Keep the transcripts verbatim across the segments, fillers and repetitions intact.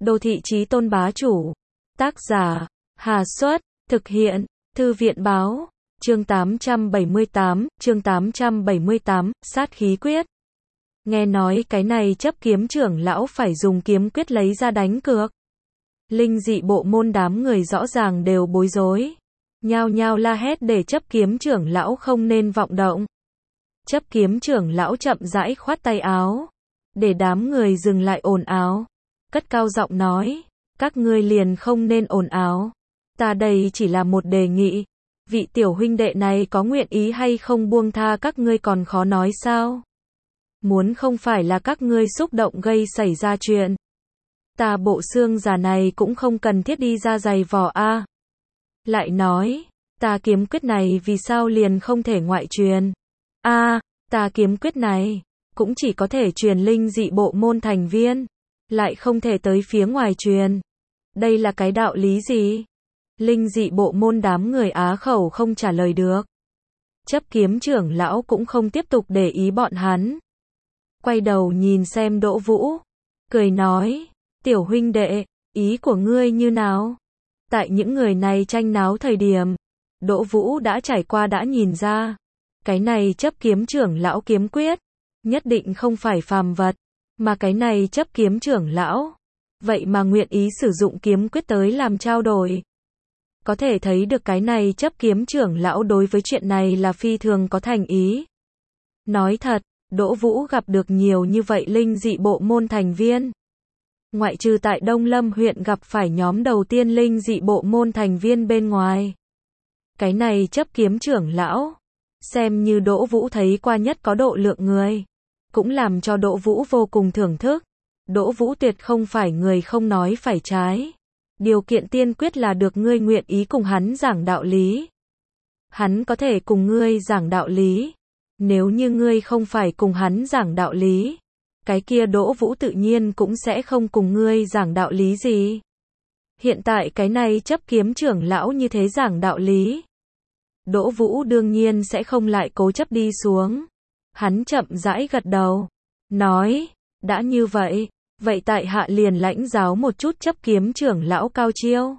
Đô thị chí tôn bá chủ. Tác giả, Hà Xuất, thực hiện, Thư viện báo, chương tám trăm bảy mươi tám, chương tám trăm bảy mươi tám, sát khí quyết. Nghe nói cái này chấp kiếm trưởng lão phải dùng kiếm quyết lấy ra đánh cược. Linh dị bộ môn đám người rõ ràng đều bối rối. Nhao nhao la hét để chấp kiếm trưởng lão không nên vọng động. Chấp kiếm trưởng lão chậm rãi khoát tay áo. Để đám người dừng lại ồn ào. Cất cao giọng nói, các ngươi liền không nên ồn ào. Ta đây chỉ là một đề nghị. Vị tiểu huynh đệ này có nguyện ý hay không buông tha các ngươi còn khó nói sao? Muốn không phải là các ngươi xúc động gây xảy ra chuyện. Ta bộ xương già này cũng không cần thiết đi ra giày vò a. Lại nói, ta kiếm quyết này vì sao liền không thể ngoại truyền? A, ta kiếm quyết này cũng chỉ có thể truyền linh dị bộ môn thành viên, lại không thể tới phía ngoài truyền. Đây là cái đạo lý gì? Linh dị bộ môn đám người á khẩu không trả lời được. Chấp kiếm trưởng lão cũng không tiếp tục để ý bọn hắn. Quay đầu nhìn xem Đỗ Vũ, cười nói, tiểu huynh đệ, ý của ngươi như nào? Tại những người này tranh náo thời điểm, Đỗ Vũ đã trải qua đã nhìn ra. Cái này chấp kiếm trưởng lão kiếm quyết, nhất định không phải phàm vật, mà cái này chấp kiếm trưởng lão, vậy mà nguyện ý sử dụng kiếm quyết tới làm trao đổi. Có thể thấy được cái này chấp kiếm trưởng lão đối với chuyện này là phi thường có thành ý. Nói thật, Đỗ Vũ gặp được nhiều như vậy linh dị bộ môn thành viên. Ngoại trừ tại Đông Lâm huyện gặp phải nhóm đầu tiên linh dị bộ môn thành viên bên ngoài. Cái này chấp kiếm trưởng lão, xem như Đỗ Vũ thấy qua nhất có độ lượng người. Cũng làm cho Đỗ Vũ vô cùng thưởng thức. Đỗ Vũ tuyệt không phải người không nói phải trái. Điều kiện tiên quyết là được ngươi nguyện ý cùng hắn giảng đạo lý. Hắn có thể cùng ngươi giảng đạo lý. Nếu như ngươi không phải cùng hắn giảng đạo lý, cái kia Đỗ Vũ tự nhiên cũng sẽ không cùng ngươi giảng đạo lý gì. Hiện tại cái này chấp kiếm trưởng lão như thế giảng đạo lý. Đỗ Vũ đương nhiên sẽ không lại cố chấp đi xuống. Hắn chậm rãi gật đầu, nói, đã như vậy, vậy tại hạ liền lãnh giáo một chút chấp kiếm trưởng lão cao chiêu.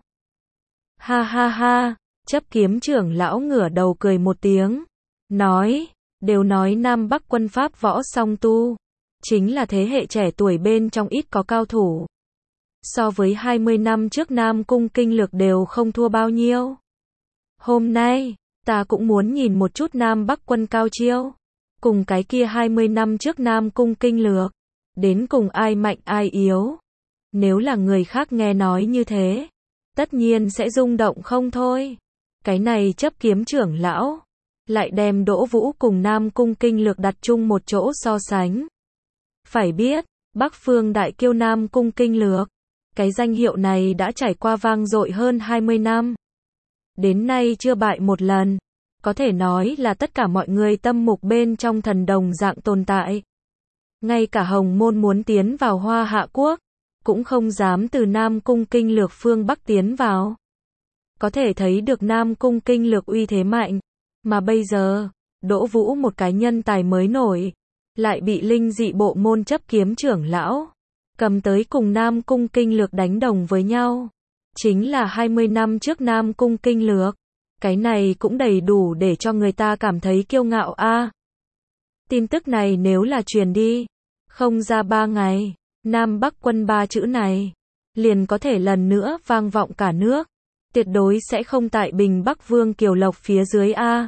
Ha ha ha, chấp kiếm trưởng lão ngửa đầu cười một tiếng, nói, đều nói Nam Bắc quân pháp võ song tu, chính là thế hệ trẻ tuổi bên trong ít có cao thủ. So với hai mươi năm trước Nam Cung kinh lược đều không thua bao nhiêu. Hôm nay, ta cũng muốn nhìn một chút Nam Bắc quân cao chiêu. Cùng cái kia hai mươi năm trước Nam Cung kinh lược, đến cùng ai mạnh ai yếu. Nếu là người khác nghe nói như thế, tất nhiên sẽ rung động không thôi. Cái này chấp kiếm trưởng lão, lại đem Đỗ Vũ cùng Nam Cung kinh lược đặt chung một chỗ so sánh. Phải biết, Bắc Phương đại kiêu Nam Cung kinh lược, cái danh hiệu này đã trải qua vang dội hơn hai mươi năm. Đến nay chưa bại một lần. Có thể nói là tất cả mọi người tâm mục bên trong thần đồng dạng tồn tại. Ngay cả Hồng Môn muốn tiến vào Hoa Hạ Quốc, cũng không dám từ Nam Cung kinh lược phương Bắc tiến vào. Có thể thấy được Nam Cung kinh lược uy thế mạnh. Mà bây giờ, Đỗ Vũ một cái nhân tài mới nổi, lại bị linh dị bộ môn chấp kiếm trưởng lão cầm tới cùng Nam Cung kinh lược đánh đồng với nhau. Chính là hai mươi năm trước Nam Cung kinh lược. Cái này cũng đầy đủ để cho người ta cảm thấy kiêu ngạo a. À, tin tức này nếu là truyền đi, không ra ba ngày, Nam Bắc quân ba chữ này, liền có thể lần nữa vang vọng cả nước. Tuyệt đối sẽ không tại Bình Bắc Vương Kiều Lộc phía dưới a. À,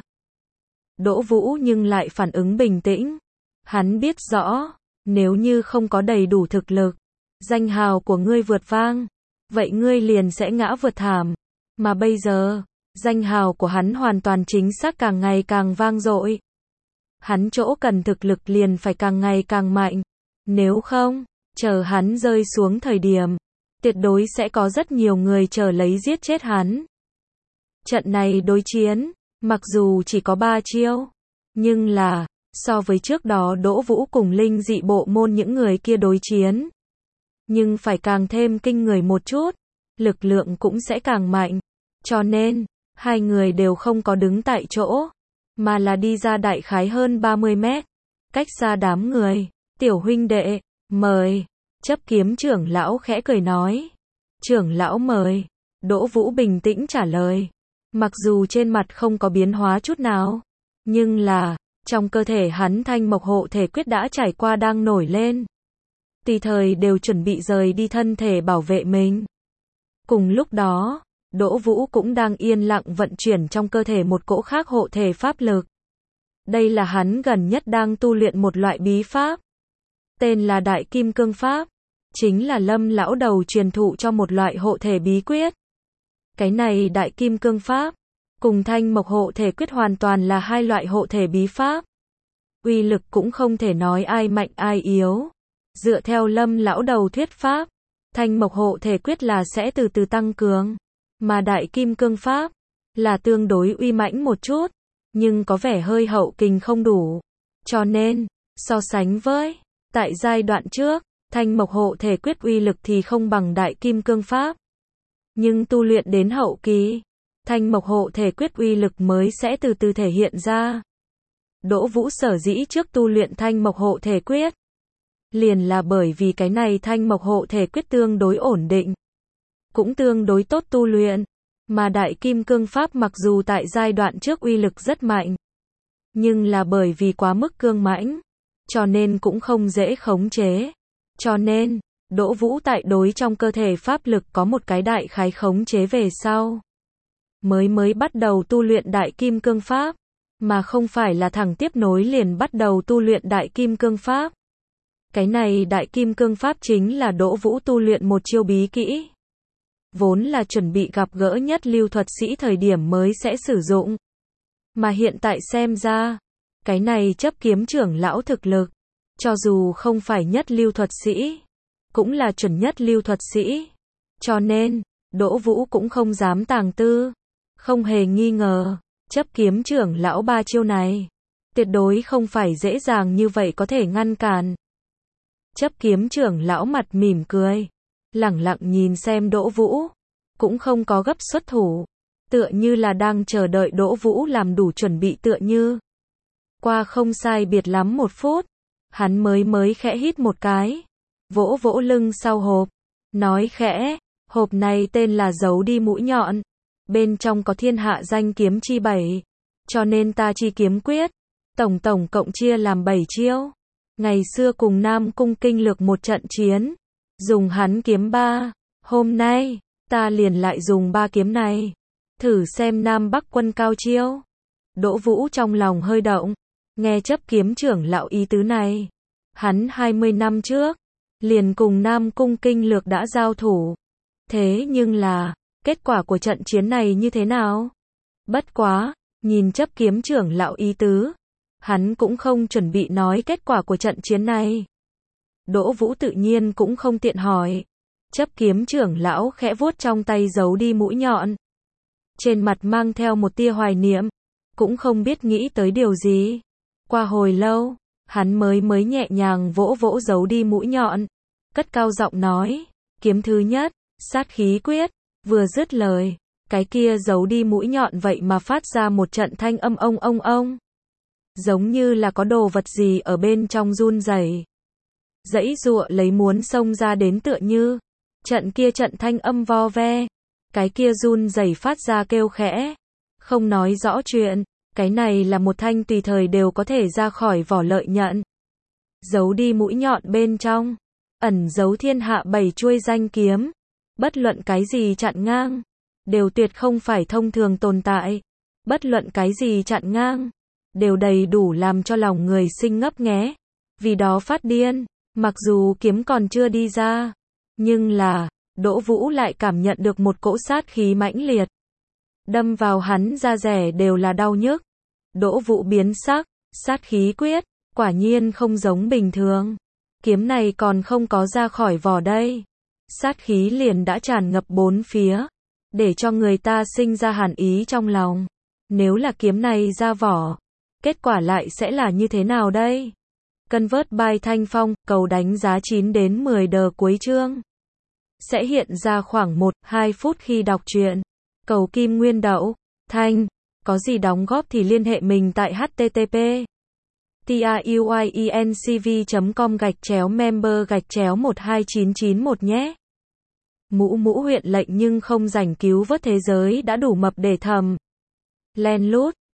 Đỗ Vũ nhưng lại phản ứng bình tĩnh. Hắn biết rõ, nếu như không có đầy đủ thực lực, danh hào của ngươi vượt vang, vậy ngươi liền sẽ ngã vượt thảm. Mà bây giờ, danh hào của hắn hoàn toàn chính xác càng ngày càng vang dội. Hắn chỗ cần thực lực liền phải càng ngày càng mạnh. Nếu không, chờ hắn rơi xuống thời điểm, tuyệt đối sẽ có rất nhiều người chờ lấy giết chết hắn. Trận này đối chiến, mặc dù chỉ có ba chiêu, nhưng là, so với trước đó Đỗ Vũ cùng linh dị bộ môn những người kia đối chiến, nhưng phải càng thêm kinh người một chút, lực lượng cũng sẽ càng mạnh. Cho nên, hai người đều không có đứng tại chỗ, mà là đi ra đại khái hơn ba mươi mét, cách xa đám người. Tiểu huynh đệ, mời. Chấp kiếm trưởng lão khẽ cười nói. Trưởng lão mời. Đỗ Vũ bình tĩnh trả lời. Mặc dù trên mặt không có biến hóa chút nào, nhưng là, trong cơ thể hắn thanh mộc hộ thể quyết đã trải qua đang nổi lên. Tùy thời đều chuẩn bị rời đi thân thể bảo vệ mình. Cùng lúc đó, Đỗ Vũ cũng đang yên lặng vận chuyển trong cơ thể một cỗ khác hộ thể pháp lực. Đây là hắn gần nhất đang tu luyện một loại bí pháp. Tên là Đại Kim Cương Pháp. Chính là Lâm lão đầu truyền thụ cho một loại hộ thể bí quyết. Cái này Đại Kim Cương Pháp, cùng thanh mộc hộ thể quyết hoàn toàn là hai loại hộ thể bí pháp. Uy lực cũng không thể nói ai mạnh ai yếu. Dựa theo Lâm lão đầu thuyết pháp, thanh mộc hộ thể quyết là sẽ từ từ tăng cường, mà Đại Kim Cương Pháp là tương đối uy mãnh một chút, nhưng có vẻ hơi hậu kình không đủ. Cho nên, so sánh với tại giai đoạn trước, thanh mộc hộ thể quyết uy lực thì không bằng Đại Kim Cương Pháp. Nhưng tu luyện đến hậu kỳ, thanh mộc hộ thể quyết uy lực mới sẽ từ từ thể hiện ra. Đỗ Vũ sở dĩ trước tu luyện thanh mộc hộ thể quyết, liền là bởi vì cái này thanh mộc hộ thể quyết tương đối ổn định, cũng tương đối tốt tu luyện, mà Đại Kim Cương Pháp mặc dù tại giai đoạn trước uy lực rất mạnh, nhưng là bởi vì quá mức cương mãnh, cho nên cũng không dễ khống chế. Cho nên, Đỗ Vũ tại đối trong cơ thể pháp lực có một cái đại khái khống chế về sau. Mới mới bắt đầu tu luyện Đại Kim Cương Pháp, mà không phải là thẳng tiếp nối liền bắt đầu tu luyện Đại Kim Cương Pháp. Cái này Đại Kim Cương Pháp chính là Đỗ Vũ tu luyện một chiêu bí kỹ. Vốn là chuẩn bị gặp gỡ nhất lưu thuật sĩ thời điểm mới sẽ sử dụng. Mà hiện tại xem ra, cái này chấp kiếm trưởng lão thực lực, cho dù không phải nhất lưu thuật sĩ, cũng là chuẩn nhất lưu thuật sĩ. Cho nên, Đỗ Vũ cũng không dám tàng tư. Không hề nghi ngờ, chấp kiếm trưởng lão ba chiêu này, tuyệt đối không phải dễ dàng như vậy có thể ngăn cản. Chấp kiếm trưởng lão mặt mỉm cười, lẳng lặng nhìn xem Đỗ Vũ, cũng không có gấp xuất thủ, tựa như là đang chờ đợi Đỗ Vũ làm đủ chuẩn bị tựa như. Qua không sai biệt lắm một phút, hắn mới mới khẽ hít một cái, vỗ vỗ lưng sau hộp, nói khẽ, hộp này tên là giấu đi mũi nhọn, bên trong có thiên hạ danh kiếm chi bảy, cho nên ta chi kiếm quyết, tổng tổng cộng chia làm bảy chiêu. Ngày xưa cùng Nam Cung Kinh Lược một trận chiến, dùng hắn kiếm ba, hôm nay, ta liền lại dùng ba kiếm này, thử xem Nam Bắc quân cao chiêu. Đỗ Vũ trong lòng hơi động, nghe chấp kiếm trưởng lão ý tứ này, hắn hai mươi năm trước, liền cùng Nam Cung Kinh Lược đã giao thủ. Thế nhưng là, kết quả của trận chiến này như thế nào? Bất quá, nhìn chấp kiếm trưởng lão ý tứ, hắn cũng không chuẩn bị nói kết quả của trận chiến này. Đỗ Vũ tự nhiên cũng không tiện hỏi. Chấp kiếm trưởng lão khẽ vuốt trong tay giấu đi mũi nhọn. Trên mặt mang theo một tia hoài niệm, cũng không biết nghĩ tới điều gì. Qua hồi lâu, hắn mới mới nhẹ nhàng vỗ vỗ giấu đi mũi nhọn, cất cao giọng nói, kiếm thứ nhất, sát khí quyết. Vừa dứt lời, cái kia giấu đi mũi nhọn vậy mà phát ra một trận thanh âm ông ông ông. Giống như là có đồ vật gì ở bên trong run rẩy, dãy giụa lấy muốn xông ra đến tựa như. Trận kia trận thanh âm vo ve, cái kia run rẩy phát ra kêu khẽ, không nói rõ chuyện, cái này là một thanh tùy thời đều có thể ra khỏi vỏ lợi nhận. Giấu đi mũi nhọn bên trong, ẩn giấu thiên hạ bảy chuôi danh kiếm, bất luận cái gì chặn ngang, đều tuyệt không phải thông thường tồn tại, bất luận cái gì chặn ngang, đều đầy đủ làm cho lòng người sinh ngấp nghé, vì đó phát điên, mặc dù kiếm còn chưa đi ra, nhưng là, Đỗ Vũ lại cảm nhận được một cỗ sát khí mãnh liệt, đâm vào hắn da rẻ đều là đau nhức. Đỗ Vũ biến sắc, sát khí quyết, quả nhiên không giống bình thường, kiếm này còn không có ra khỏi vỏ đây, sát khí liền đã tràn ngập bốn phía, để cho người ta sinh ra hàn ý trong lòng. Nếu là kiếm này ra vỏ, kết quả lại sẽ là như thế nào đây? Convert by Thanh Phong, cầu đánh giá chín đến mười đờ cuối chương. Sẽ hiện ra khoảng một đến hai phút khi đọc truyện. Cầu Kim Nguyên Đậu, Thanh, có gì đóng góp thì liên hệ mình tại h t t p tiuyiencv chấm com gạch chéo member gạch chéo một hai chín chín một nhé. Mũ mũ huyện lệnh nhưng không rảnh cứu vớt thế giới đã đủ mập để thầm. Len lút.